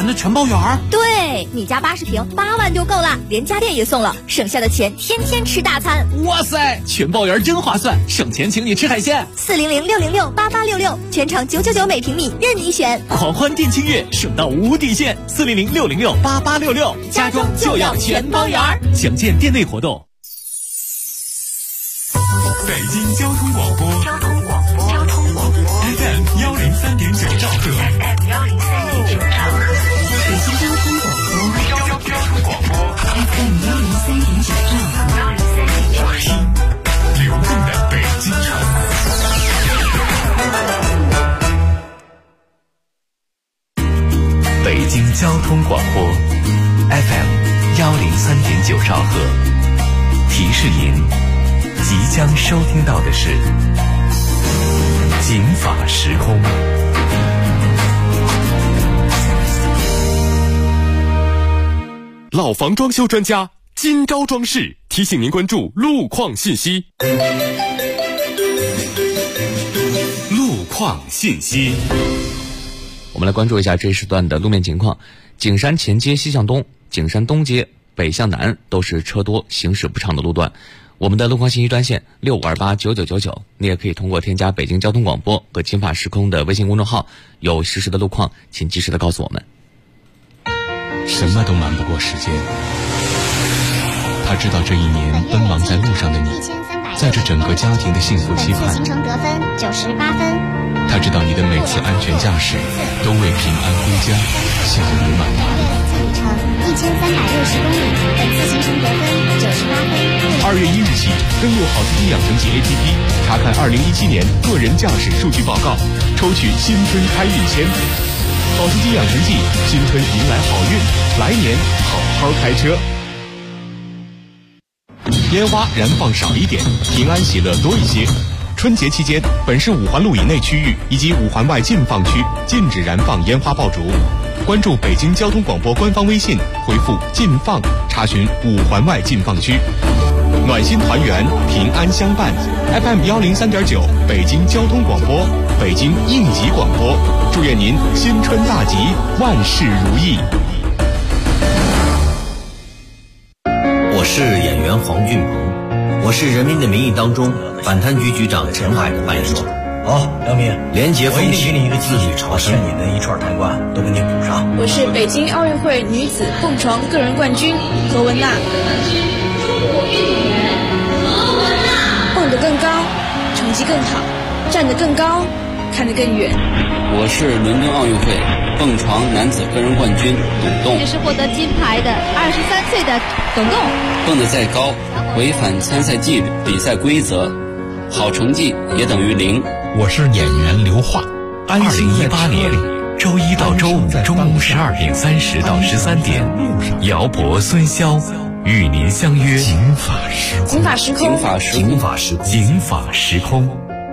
的全包圆。 对，你家80平8万就够了，连家电也送了，省下的钱天天吃大餐。 哇塞，全包圆真划算，省钱请你吃海鲜。 400-606-8866，全场999每平米，任你选。 狂欢店庆月，省到无底线。400-606-8866，家装就要全包圆。详见店内活动。 北京交通广播FM 103.9兆赫， 北京交通广播 FM 103.9兆赫， 听流动的北京城。北京交通广播 FM 103.9兆赫，提示您即将收听到的是警法时空。 老房装修专家金招装饰提醒您关注路况信息。 路况信息， 我们来关注一下这一时段的路面情况。景山前街西向东、景山东街北向南都是车多行驶不畅的路段。我们的路况信息专线65289999，你也可以通过添加北京交通广播和金法时空的微信公众号，有实时的路况请及时的告诉我们。 什么都瞒不过时间，他知道这一年奔忙在路上的你，载着整个家庭的幸福期盼。 行程得分98分。 他知道你的每次安全驾驶都为平安归家效益满满。 里程1360公里，本次行程得分98分。 2月1日起，登录好司机养成记 APP， 查看2017年个人驾驶数据报告，抽取新春开运签。好司机养成记，新春迎来好运，来年好好开车。烟花燃放少一点，平安喜乐多一些。春节期间，本市5环路以内区域以及5环外禁放区禁止燃放烟花爆竹。关注北京交通广播官方微信，回复禁放查询5环外禁放区。暖心团圆，平安相伴。FM 103.9，北京交通广播，北京应急广播，祝愿您新春大吉，万事如意。 我是演员黄俊鹏，我是《人民的名义》当中反贪局局长陈海的扮演者。 好，梁明， 廉洁风气， 给你一个机会， 朝欠你的一串贪官都给你补上。 我是北京奥运会女子蹦床个人冠军何文娜。蹦得更高，成绩更好，站得更高，看得更远。 我是伦敦奥运会蹦床男子个人冠军董栋。 也是获得金牌的23岁的董栋。 蹦得再高，违反参赛纪律、比赛规则，好成绩也等于0。 我是演员刘化。2018年周一到周五中午12点30到13点，姚博、孙潇与您相约警法时空。 警法时空， 警法时空，警法时空， 警法时空。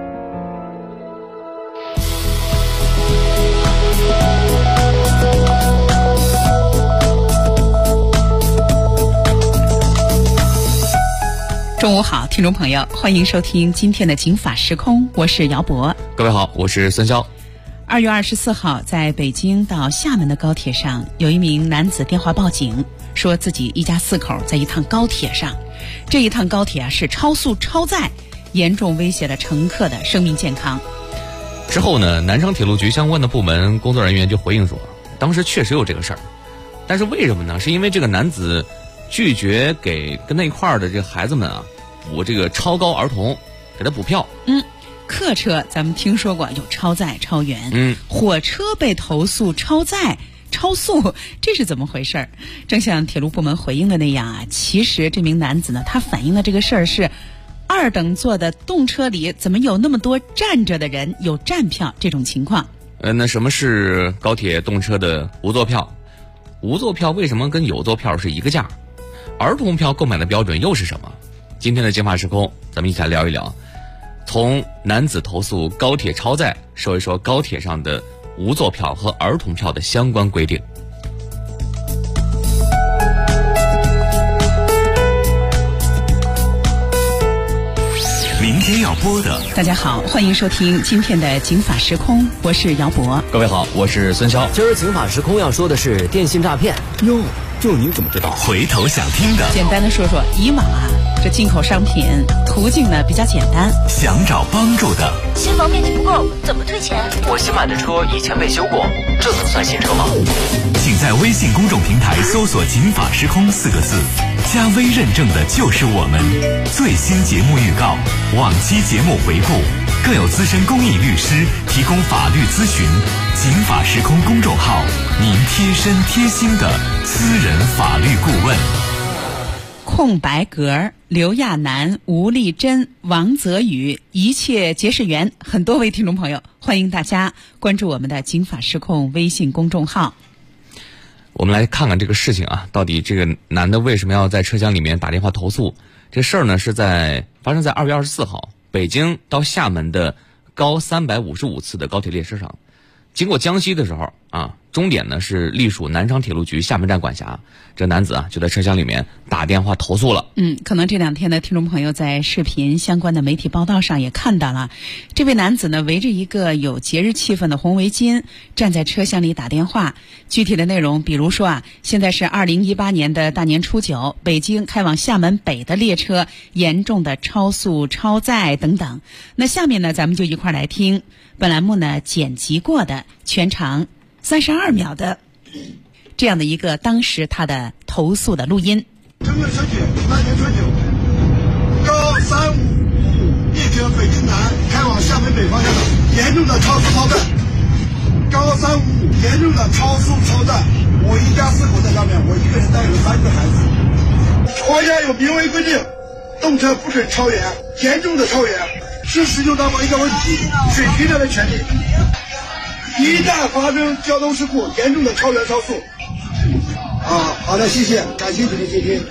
中午好，听众朋友，欢迎收听今天的警法时空，我是姚博。 各位好，我是孙潇。 2月24号，在北京到厦门的高铁上，有一名男子电话报警，说自己一家4口在一趟高铁上，这一趟高铁是超速超载，严重威胁了乘客的生命健康。 之后呢，南昌铁路局相关的部门工作人员就回应说，当时确实有这个事儿，但是为什么呢？是因为这个男子拒绝给跟他一块儿的这个孩子们啊补这个超高儿童，给他补票。 客车咱们听说过有超载超员，火车被投诉超载超速，这是怎么回事？正像铁路部门回应的那样啊，其实这名男子呢，他反映的这个事儿是2等座的动车里怎么有那么多站着的人有站票这种情况。 那什么是高铁动车的无座票？无座票为什么跟有座票是一个价？儿童票购买的标准又是什么？今天的警法时空，咱们一起来聊一聊。从男子投诉高铁超载，说一说高铁上的无座票和儿童票的相关规定。 明天要播播的。 大家好，欢迎收听今天的《警法时空》，我是姚博。 各位好，我是孙潇。今儿《警法时空》要说的是电信诈骗。 哟，就您怎么知道？回头想听的。 简单的说说，以往这进口商品途径呢比较简单。 想找帮助的。 新房面积不够，怎么退钱？ 我新买的车以前被修过，这能算新车吗？ 请在微信公众平台搜索“警法时空”4个字，加微认证的就是我们。最新节目预告、往期节目回顾，更有资深公益律师提供法律咨询。警法时空公众号，您贴身贴心的私人法律顾问。 空白格、刘亚楠、吴丽珍、王泽宇，一切结识员，很多位听众朋友，欢迎大家关注我们的警法时控微信公众号。 我们来看看这个事情啊，到底这个男的为什么要在车厢里面打电话投诉？这事儿呢是发生在2月24号，北京到厦门的高355次的高铁列车上，经过江西的时候啊，终点呢是隶属南昌铁路局厦门站管辖。这男子啊就在车厢里面打电话投诉了。 可能这两天的听众朋友在视频相关的媒体报道上也看到了，这位男子呢围着一个有节日气氛的红围巾，站在车厢里打电话。具体的内容，比如说现在是2018年的大年初9，北京开往厦门北的列车严重的超速超载等等。那下面呢咱们就一块来听本栏目呢剪辑过的全长32秒的这样的一个当时他的投诉的录音。 正月10日大年初9，高355列车北京南开往厦门北方向的严重的超速超载，高355严重的超速超载，我一家4口在上面，我一个人带有3个孩子。国家有明文规定，动车不准超员，严重的超员是使用当中一个问题，水平人的权利。一旦发生交通事故，严重的超员超速。好的，谢谢，感谢你的接听。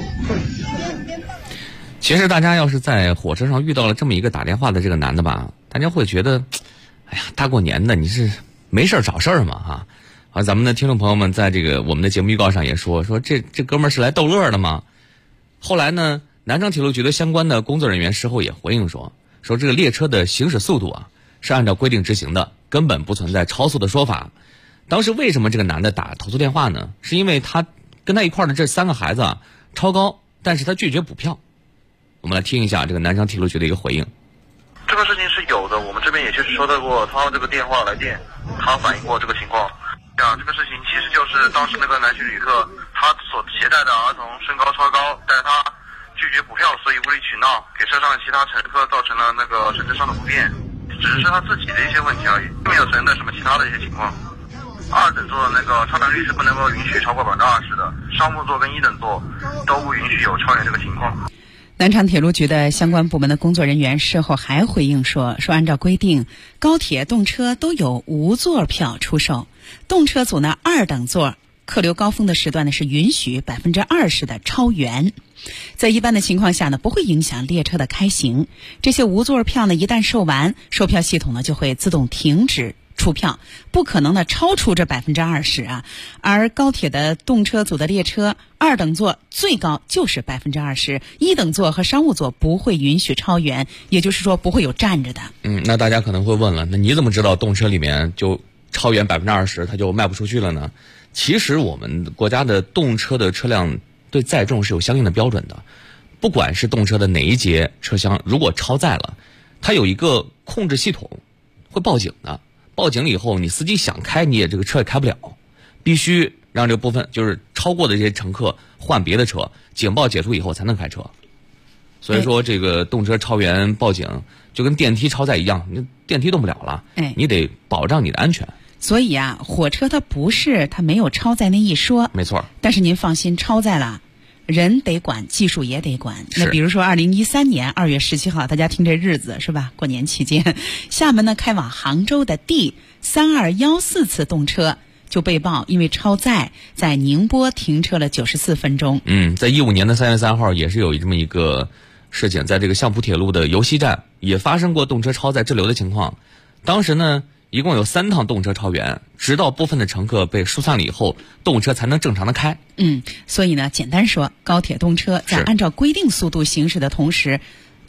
其实大家要是在火车上遇到了这么一个打电话的这个男的吧，大家会觉得，哎呀，大过年的你是没事找事儿嘛咱们的听众朋友们在这个我们的节目预告上也说这哥们儿是来逗乐的吗？后来呢，南昌铁路局的相关的工作人员事后也回应说这个列车的行驶速度是按照规定执行的，根本不存在超速的说法。当时为什么这个男的打投诉电话呢？是因为他跟他一块的这3个孩子超高，但是他拒绝补票。我们来听一下这个南昌铁路局的一个回应。 这个事情是有的，我们这边也确实收到过他这个电话来电，他反映过这个情况。这个事情其实就是当时那个男性旅客他所携带的儿童身高超高，但是他拒绝补票，所以无理取闹，给车上的其他乘客造成了那个神经上的不便，只是他自己的一些问题而已，没有存在什么其他的一些情况。2等座的那个超载率是不能够允许超过20%的，商务座跟1等座都不允许有超员这个情况。 南昌铁路局的相关部门的工作人员事后还回应说按照规定，高铁动车都有无座票出售，动车组呢2等座客流高峰的时段呢是允许20%的超员，在一般的情况下呢不会影响列车的开行。这些无座票呢一旦售完，售票系统呢就会自动停止出票，不可能的超出这20%而高铁的动车组的列车2等座最高就是20%， 1等座和商务座不会允许超员，也就是说不会有站着的。 那大家可能会问了，那你怎么知道动车里面就超员20%它就卖不出去了呢？其实我们国家的动车的车辆对载重是有相应的标准的，不管是动车的哪一节车厢，如果超载了，它有一个控制系统会报警的。报警以后，你司机想开，你也这个车也开不了，必须让这部分就是超过的这些乘客换别的车，警报解除以后才能开车。所以说这个动车超员报警就跟电梯超载一样，你电梯动不了了，你得保障你的安全。 所以火车它没有超载那一说， 没错。 但是您放心，超载了人得管，技术也得管。那比如说2013年2月17号，大家听这日子是吧？过年期间，厦门呢开往杭州的D3214次动车就被曝因为超载，在宁波停车了94分钟。 在15年的3月3号也是有这么一个事情，在这个相浦铁路的尤溪站也发生过动车超载滞留的情况。当时呢一共有3趟动车超员，直到部分的乘客被疏散了以后，动车才能正常的开。 所以呢，简单说，高铁动车在按照规定速度行驶的同时，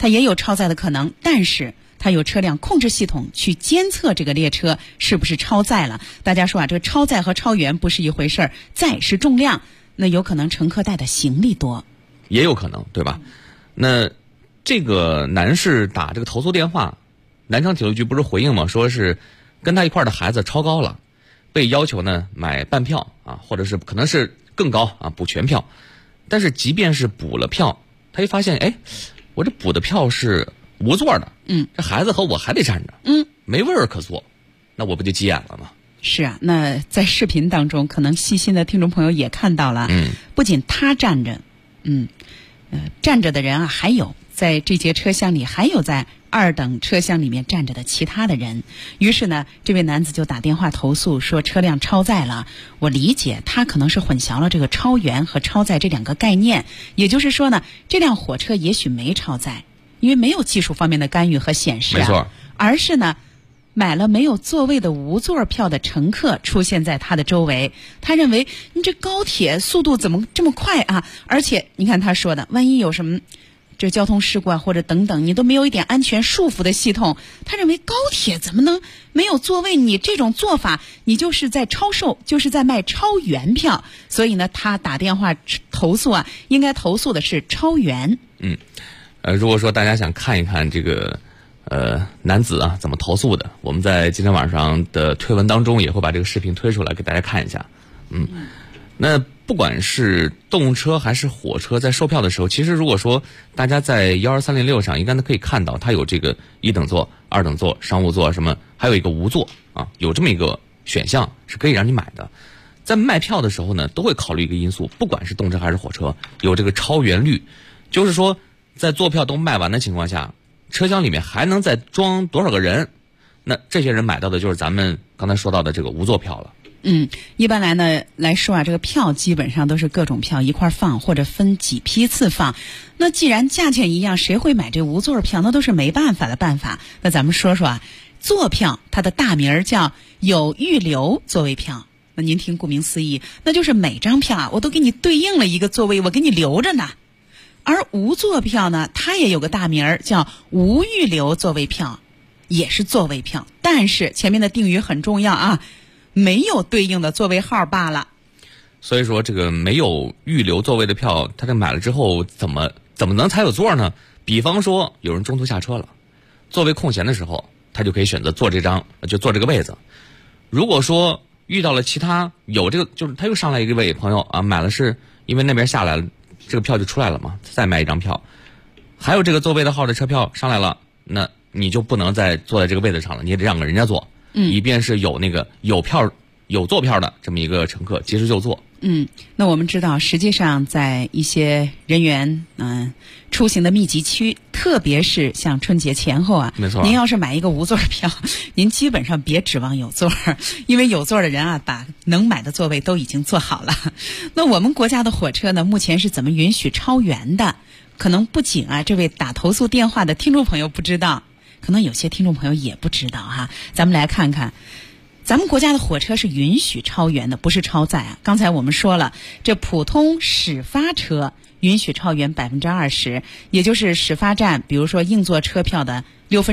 它也有超载的可能，但是它有车辆控制系统去监测这个列车是不是超载了。大家说啊，这个超载和超员不是一回事儿，载是重量，那有可能乘客带的行李多， 也有可能，对吧？那这个男士打这个投诉电话，南昌铁路局不是回应吗？说是跟他一块的孩子超高了，被要求呢买半票啊，或者是可能是更高啊，补全票。但是即便是补了票，他一发现，哎，我这补的票是无座的，这孩子和我还得站着，没位儿可坐，那我不就急眼了吗？ 是啊，那在视频当中，可能细心的听众朋友也看到了，不仅他站着，站着的人啊，还有在这节车厢里还有在2等车厢里面站着的其他的人。于是呢，这位男子就打电话投诉说车辆超载了。我理解他可能是混淆了这个超员和超载这2个概念，也就是说呢，这辆火车也许没超载，因为没有技术方面的干预和显示啊， 没错， 而是呢，买了没有座位的无座票的乘客出现在他的周围，他认为你这高铁速度怎么这么快啊？而且你看他说的，万一有什么这交通事故啊，或者等等，你都没有一点安全束缚的系统，他认为高铁怎么能没有座位？你这种做法，你就是在超售，就是在卖超员票。所以呢，他打电话投诉啊，应该投诉的是超员。 如果说大家想看一看这个男子啊怎么投诉的，我们在今天晚上的推文当中也会把这个视频推出来给大家看一下。那不管是动车还是火车，在售票的时候，其实如果说大家在12306上应该都可以看到，它有这个1等座、2等座、商务座什么，还有一个无座啊，有这么一个选项是可以让你买的。在卖票的时候呢，都会考虑一个因素，不管是动车还是火车，有这个超员率，就是说在坐票都卖完的情况下，车厢里面还能再装多少个人，那这些人买到的就是咱们刚才说到的这个无座票了。 一般来说啊，这个票基本上都是各种票一块放，或者分几批次放。那既然价钱一样，谁会买这无座票？那都是没办法的办法。那咱们说说啊，座票它的大名叫有预留座位票。那您听，顾名思义，那就是每张票啊，我都给你对应了一个座位，我给你留着呢。而无座票呢，它也有个大名叫无预留座位票，也是座位票，但是前面的定语很重要啊，没有对应的座位号罢了。 所以说这个没有预留座位的票，他这买了之后怎么能才有座呢？比方说有人中途下车了，座位空闲的时候，他就可以选择坐这个位子。如果说遇到了其他有这个，就是他又上来一位朋友啊，买了是因为那边下来了，这个票就出来了嘛，再买一张票，还有这个座位的号的车票上来了，那你就不能再坐在这个位子上了，你也得让给人家坐。以便是有那个有座票的这么一个乘客及时就坐。 那我们知道，实际上在一些人员出行的密集区，特别是像春节前后啊， 没错， 您要是买一个无座票，您基本上别指望有座，因为有座的人啊，把能买的座位都已经坐好了。那我们国家的火车呢，目前是怎么允许超员的？可能不仅啊，这位打投诉电话的听众朋友不知道。可能有些听众朋友也不知道哈，咱们来看看，咱们国家的火车是允许超员的，不是超载啊。刚才我们说了，这普通始发车允许超员20%，也就是始发站，比如说硬座车票的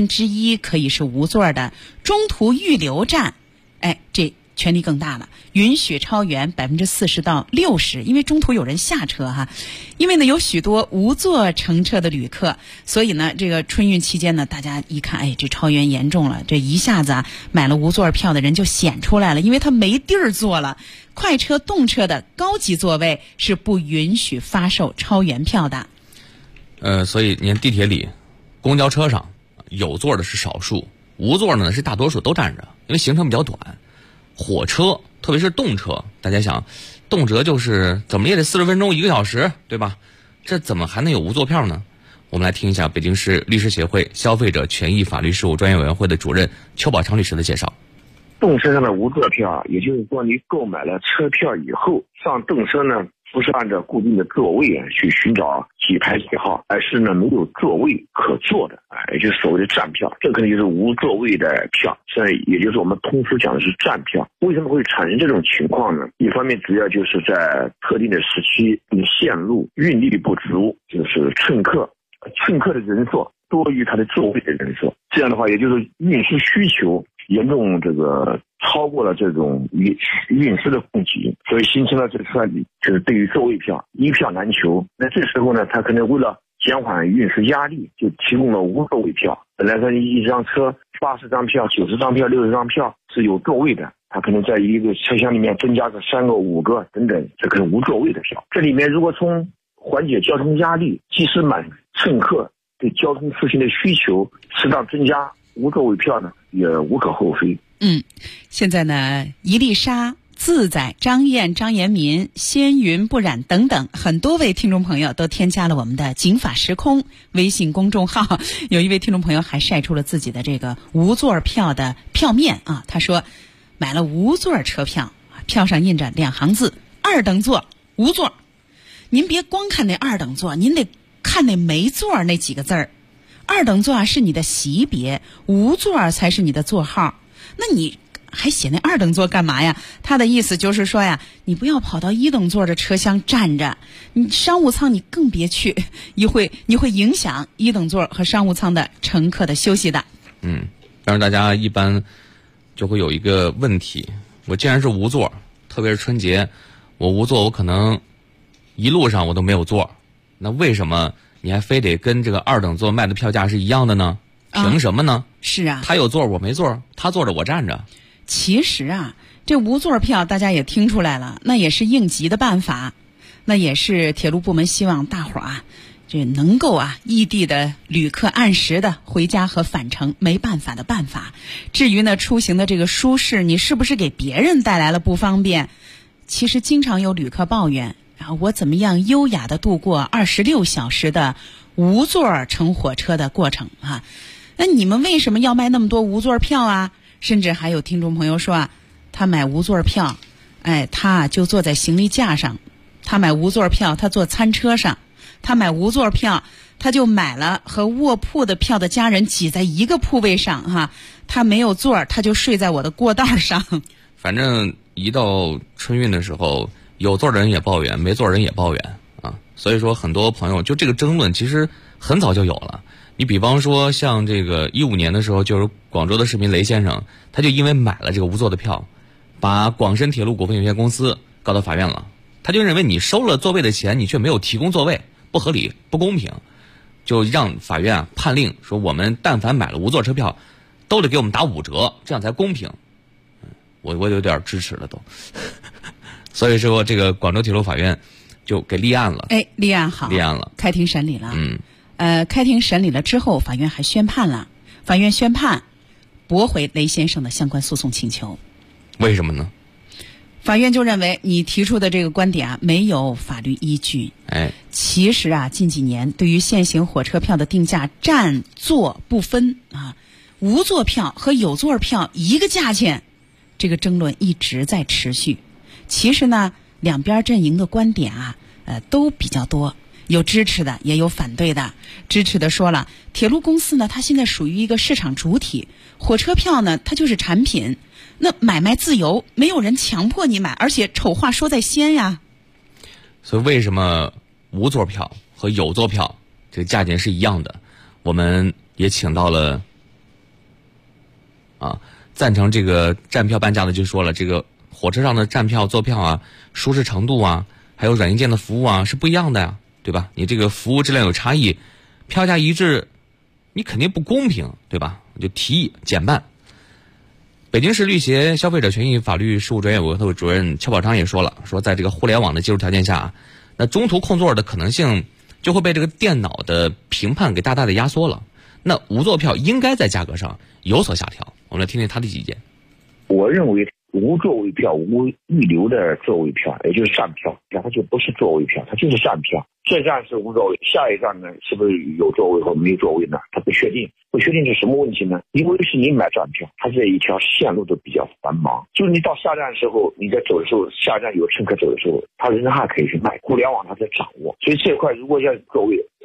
1/6可以是无座的，中途预留站，这权力更大了，允许超员40%到60%，因为中途有人下车哈。因为呢有许多无座乘车的旅客，所以呢这个春运期间呢，大家一看，这超员严重了，这一下子买了无座票的人就显出来了，因为他没地儿坐了。快车、动车的高级座位是不允许发售超员票的。 所以你看地铁里、公交车上有座的是少数，无座呢是大多数都站着，因为行程比较短。火车特别是动车，大家想动辄就是怎么也得40分钟1个小时，对吧？这怎么还能有无座票呢？我们来听一下北京市律师协会消费者权益法律事务专业委员会的主任邱宝昌律师的介绍。 动车上的无座票，也就是说你购买了车票以后上动车呢，不是按照固定的座位去寻找几排几号，而是呢没有座位可坐的，也就是所谓的站票，这可能就是无座位的票，也就是我们通俗讲的是站票。为什么会产生这种情况呢？一方面主要就是在特定的时期，你线路运力不足，就是乘客的人数多于它的座位的人数。这样的话，也就是运输需求严重超过了这种运输的供给，所以形成了就是对于座位票一票难求。那这时候呢，他可能为了减缓运输压力，就提供了无座位票。本来说一张车80张票、90张票、60张票是有座位的，他可能在一个车厢里面增加个3个、5个等等，这可能无座位的票。这里面如果从缓解交通压力，及时满乘客对交通出行的需求，适当增加无座位票呢，也无可厚非。 现在呢，一粒沙、自在、张燕、张延民、仙云不染等等很多位听众朋友都添加了我们的警法时空微信公众号。有一位听众朋友还晒出了自己的这个无座票的票面啊，他说买了无座车票，票上印着2行字：2等座无座。您别光看那2等座，您得看那没座那几个字儿。2等座是你的席别，无座才是你的座号。那你还写那2等座干嘛呀？他的意思就是说呀，你不要跑到1等座的车厢站着，你商务舱你更别去，你会影响1等座和商务舱的乘客的休息的。 但是大家一般就会有一个问题，我既然是无座，特别是春节，我无座，我可能一路上我都没有座，那为什么你还非得跟这个2等座卖的票价是一样的呢？凭什么呢？ 是啊， 他有座我没座，他坐着我站着。 其实啊，这无座票大家也听出来了，那也是应急的办法，那也是铁路部门希望大伙儿这能够异地的旅客按时的回家和返程没办法的办法。至于呢出行的这个舒适，你是不是给别人带来了不方便？其实经常有旅客抱怨我怎么样优雅的度过26小时的无座乘火车的过程那你们为什么要卖那么多无座票啊？甚至还有听众朋友说他买无座票，他就坐在行李架上；他买无座票，他坐餐车上；他买无座票，他就买了和卧铺的票的家人挤在一个铺位上他没有座，他就睡在我的过道上。 反正一到春运的时候，有座的人也抱怨，没座的人也抱怨所以说很多朋友就这个争论其实很早就有了。你比方说像这个15年的时候，就是广州的市民雷先生，他就因为买了这个无座的票，把广深铁路股份有限公司告到法院了。他就认为你收了座位的钱，你却没有提供座位，不合理不公平，就让法院判令说，我们但凡买了无座车票都得给我们打5折，这样才公平。我有点支持了都所以说这个广州铁路法院就给立案了。 立案好， 立案了， 开庭审理了。开庭审理了之后，法院还宣判了。法院宣判驳回雷先生的相关诉讼请求。 为什么呢？ 法院就认为你提出的这个观点没有法律依据。其实近几年对于现行火车票的定价占座不分无座票和有座票一个价钱，这个争论一直在持续。其实呢，两边阵营的观点都比较多，有支持的也有反对的。支持的说了，铁路公司呢它现在属于一个市场主体，火车票呢它就是产品，那买卖自由，没有人强迫你买，而且丑话说在先呀。 所以为什么无座票和有座票这个价钱是一样的？我们也请到了赞成这个站票半价的，就说了，这个火车上的站票坐票舒适程度还有软硬件的服务是不一样的呀，对吧？你这个服务质量有差异，票价一致，你肯定不公平，对吧？我就提议减半。北京市律协消费者权益法律事务专业委员会主任邱宝昌也说了，说在这个互联网的技术条件下，那中途空座的可能性就会被这个电脑的评判给大大的压缩了。那无座票应该在价格上有所下调。我们来听听他的意见。 我认为无座位票、无预留的座位票，也就是站票，它就不是座位票，它就是站票。这站是无座位，下一站呢是不是有座位或没座位呢？它不确定。不确定是什么问题呢？因为是你买站票，它这一条线路都比较繁忙，就是你到下站的时候，你在走的时候，下站有乘客走的时候，他仍然还可以去卖。互联网它在掌握，所以这块如果要座位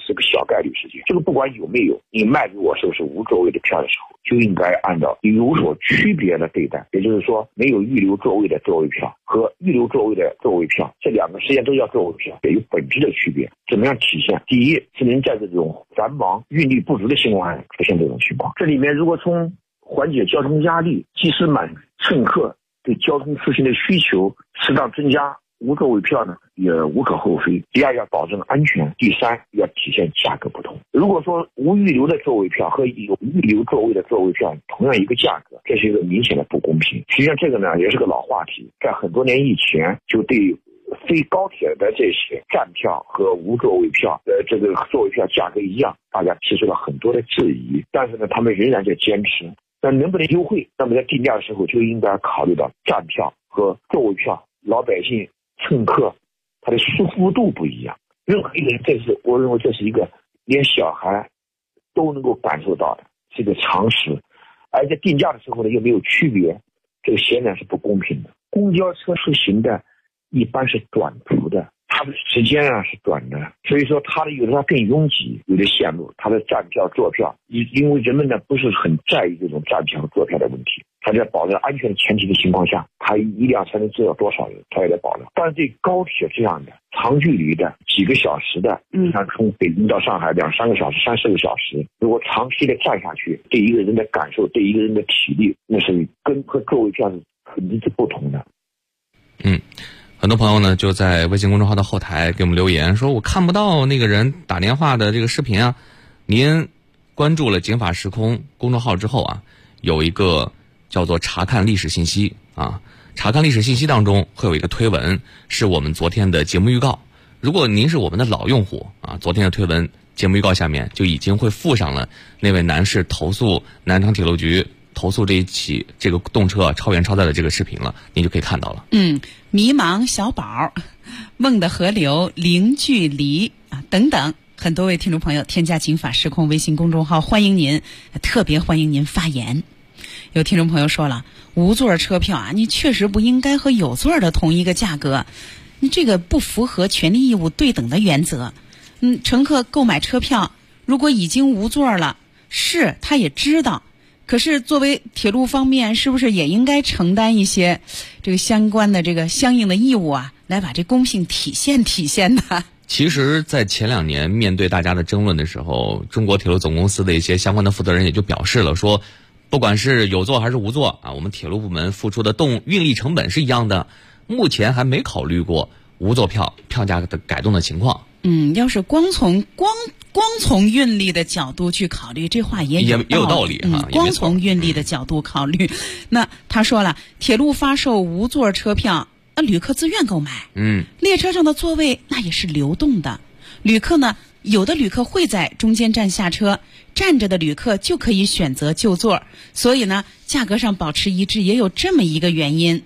是个小概率事件。这个不管有没有，你卖给我是不是无座位的票的时候，就应该按照有所区别的对待。也就是说，没有预留座位的座位票和预留座位的座位票，这两个实际上都叫座位票，也有本质的区别。怎么样体现？第一，是能在这种繁忙、运力不足的情况下出现这种情况。这里面如果从缓解交通压力，及时满足乘客对交通出行的需求，适当增加无座位票呢，也无可厚非。第二，要保证安全；第三，要体现价格不同。如果说无预留的座位票和有预留座位的座位票同样一个价格，这是一个明显的不公平。实际上，这个呢也是个老话题，在很多年以前就对非高铁的这些站票和无座位票这个座位票价格一样，大家提出了很多的质疑，但是呢，他们仍然在坚持。那能不能优惠？那么在定价的时候就应该考虑到站票和座位票，老百姓乘客他的舒服度不一样。任何一个人，我认为这是一个连小孩都能够感受到的，是一个常识。而在定价的时候呢，又没有区别，这个显然是不公平的。公交车出行的一般是短途的，它的时间是短的，所以说它的有的它更拥挤，有的线路它的站票坐票，因为人们呢不是很在意这种站票和坐票的问题，它在保证安全的前提的情况下，它一辆车能坐多少人，它也得保证。但是对高铁这样的长距离的几个小时的，像从北京到上海2-3个小时、3-4个小时，如果长期的站下去，对一个人的感受，对一个人的体力，那是跟和座位票是肯定是不同的。 很多朋友呢就在微信公众号的后台给我们留言说，我看不到那个人打电话的这个视频啊。您关注了警法时空公众号之后啊，有一个叫做查看历史信息啊，查看历史信息当中会有一个推文，是我们昨天的节目预告。如果您是我们的老用户啊，昨天的推文节目预告下面就已经会附上了那位男士投诉南昌铁路局投诉这一起这个动车超员超载的这个视频了，您就可以看到了。 迷茫小宝、梦的河流、零距离啊等等，很多位听众朋友添加警法时空微信公众号，欢迎您，特别欢迎您发言。有听众朋友说了，无座车票啊，你确实不应该和有座的同一个价格，你这个不符合权利义务对等的原则。乘客购买车票，如果已经无座了，是他也知道。可是作为铁路方面，是不是也应该承担一些这个相关的这个相应的义务啊，来把这公平体现呢？ 其实在前2年面对大家的争论的时候，中国铁路总公司的一些相关的负责人也就表示了说，不管是有座还是无座啊，我们铁路部门付出的运力成本是一样的，目前还没考虑过无座票价的改动的情况。 要是光从运力的角度去考虑，这话也有道理哈。光从运力的角度考虑，那他说了，铁路发售无座车票，旅客自愿购买。列车上的座位那也是流动的，旅客呢，有的旅客会在中间站下车，站着的旅客就可以选择就座，所以呢，价格上保持一致也有这么一个原因。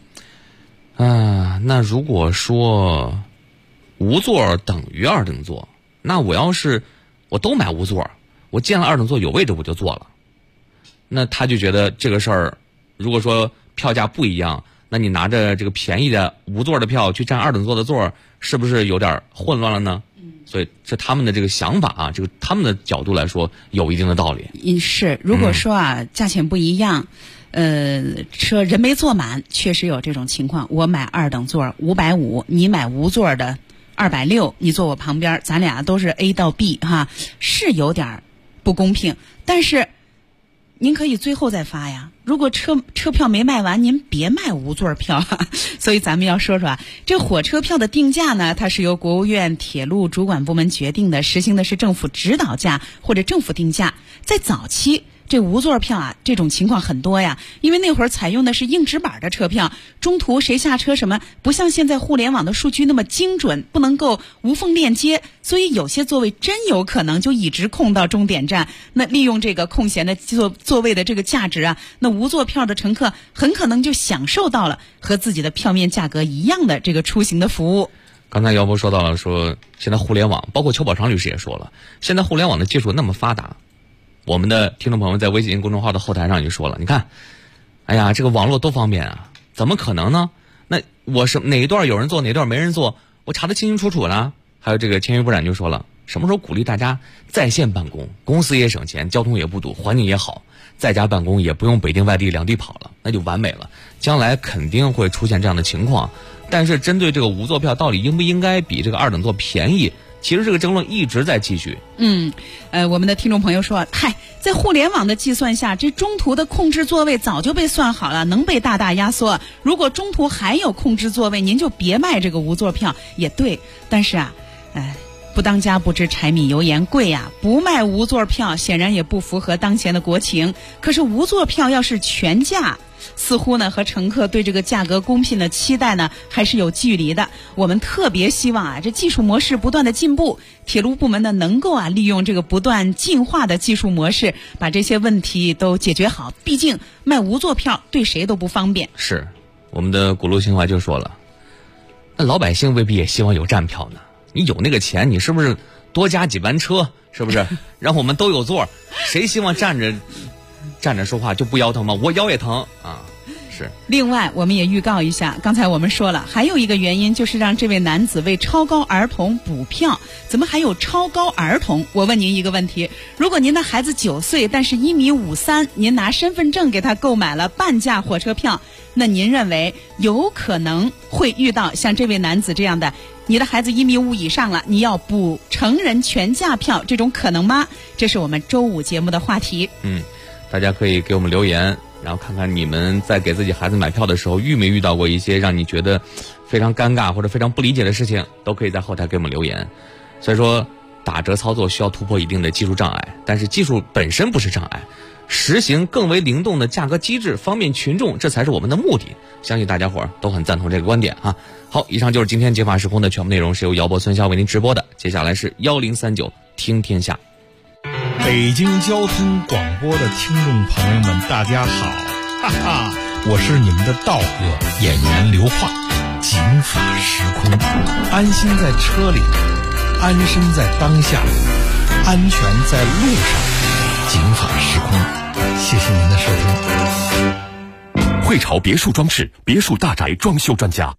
那如果说无座等于二等座，那我都买无座，我见了二等座有位置我就坐了，那他就觉得这个事儿，如果说票价不一样，那你拿着这个便宜的无座的票去占二等座的座，是不是有点混乱了呢？所以这他们的这个想法啊，这个他们的角度来说有一定的道理。 是，如果说价钱不一样，车人没坐满，确实有这种情况。我买二等座550，你买无座的260，你坐我旁边，咱俩都是 A 到 B 哈，是有点不公平。但是您可以最后再发呀，如果车票没卖完，您别卖无座票。所以咱们要说说这火车票的定价呢，它是由国务院铁路主管部门决定的，实行的是政府指导价或者政府定价。在早期这无座票这种情况很多呀，因为那会儿采用的是硬纸板的车票，中途谁下车什么，不像现在互联网的数据那么精准，不能够无缝链接，所以有些座位真有可能就一直空到终点站。那利用这个空闲的座位的这个价值那无座票的乘客很可能就享受到了和自己的票面价格一样的这个出行的服务。 刚才姚博说到了，说现在互联网，包括邱宝昌律师也说了，现在互联网的技术那么发达。我们的听众朋友在微信公众号的后台上就说了，你看，哎呀，这个网络多方便啊，怎么可能呢？那我是哪一段有人坐，哪一段没人坐，我查得清清楚楚了。还有这个签约不染就说了， 什么时候鼓励大家在线办公，公司也省钱，交通也不堵，环境也好，在家办公也不用北京外地两地跑了，那就完美了。将来肯定会出现这样的情况。但是针对这个无座票到底应不应该比这个二等座便宜，其实这个争论一直在继续。 我们的听众朋友说，在互联网的计算下，这中途的控制座位早就被算好了，能被大大压缩。如果中途还有控制座位，您就别卖这个无座票。也对，但是不当家不知柴米油盐贵呀，不卖无座票显然也不符合当前的国情。可是无座票要是全价，似乎呢和乘客对这个价格公平的期待呢还是有距离的。我们特别希望这技术模式不断的进步，铁路部门呢能够利用这个不断进化的技术模式，把这些问题都解决好。毕竟卖无座票对谁都不方便。 是，我们的古路情怀就说了，那老百姓未必也希望有站票呢。你有那个钱，你是不是多加几班车？是不是让我们都有座？谁希望站着说话就不腰疼吗？我腰也疼啊。是。 另外我们也预告一下，刚才我们说了，还有一个原因就是让这位男子为超高儿童补票。怎么还有超高儿童？我问您一个问题，如果您的孩子9岁，但是1.53米，您拿身份证给他购买了半价火车票，那您认为有可能会遇到像这位男子这样的，你的孩子1.5米以上了，你要补成人全价票，这种可能吗？这是我们周5节目的话题。 大家可以给我们留言，然后看看你们在给自己孩子买票的时候遇没遇到过一些让你觉得非常尴尬或者非常不理解的事情，都可以在后台给我们留言。所以说打折操作需要突破一定的技术障碍，但是技术本身不是障碍，实行更为灵动的价格机制，方便群众，这才是我们的目的。相信大家伙儿都很赞同这个观点啊。好，以上就是今天解法时空的全部内容，是由姚博、孙潇为您直播的。接下来是1039听天下。 北京交通广播的听众朋友们，大家好，我是你们的道哥演员刘化。警法时空，安心在车里，安身在当下，安全在路上。警法时空，谢谢您的收听。 汇潮别墅装饰，别墅大宅装修专家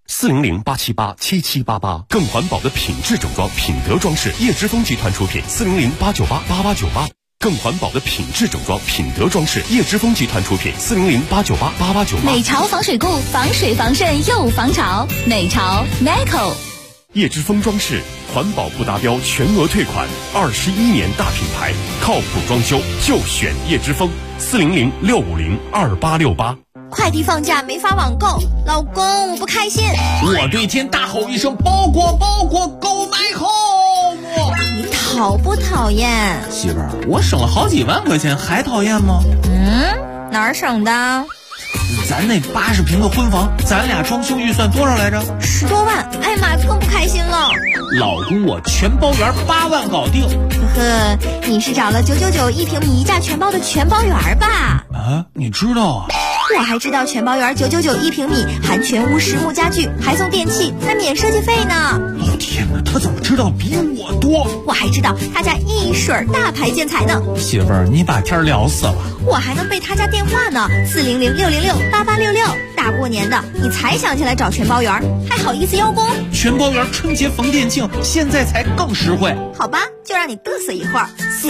，400-878-7788。更环保的品质整装，品德装饰，叶之峰集团出品，400-898-8898。更环保的品质整装，品德装饰，叶之峰集团出品，400-898-8898。 美潮防水固，防水防渗又防潮，美潮 Meco。 叶之峰装饰，环保不达标全额退款，21年大品牌，靠谱装修就选叶之峰，400-650-2868。 快递放假没发网购，老公我不开心。 我对天大吼一声，包裹购买 home。 你讨不讨厌？ 媳妇儿，我省了好几万块钱，还讨厌吗？ 哪儿省的？ 咱那80平的婚房，咱俩装修预算多少来着 ？10多万。哎妈，更不开心了。 老公，我全包圆8万搞定。 呵呵，你是找了9991平米1价全包的全包圆吧？ 你知道啊？ 我还知道全包圆9991平米，含全屋实木家具，还送电器，还免设计费呢。 老天哪，他怎么知道比我多？ 我还知道他家一水大牌建材呢。 媳妇儿，你把天聊死了。 我还能背他家电话呢，400-606-8866。大过年的，你才想起来找全包圆，还好意思邀功？ 全包圆春节逢店庆，现在才更实惠。 好吧，就让你嘚瑟一会儿。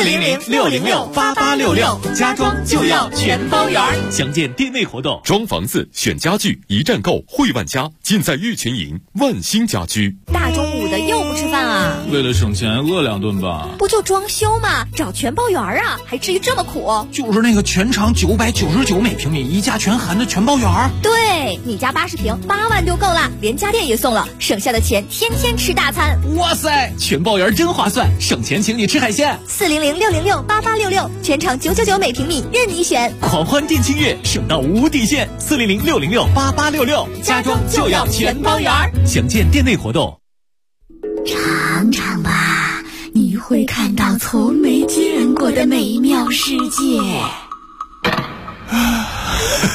400-606-8866，家装就要全包圆。详见店内活动。 装房子选家具，一站购汇万家，尽在玉群营万兴家居。 大中午的又不吃饭啊？ 为了省钱，饿2顿吧。 不就装修吗？找全包圆啊，还至于这么苦？ 就是那个全长999每平米，一价全含的全包圆。 对，你家80平8万就够了，连家电也送了，省下的钱天天吃大餐。 哇塞，全包圆真划算，省钱请你吃海鲜。 400-606-8866，全长999每平米，任你选。 狂欢店庆月，省到无底线。400-606-8866，家装就要全包圆。详见店内活动。 尝尝吧，你会看到从没见过的美妙世界。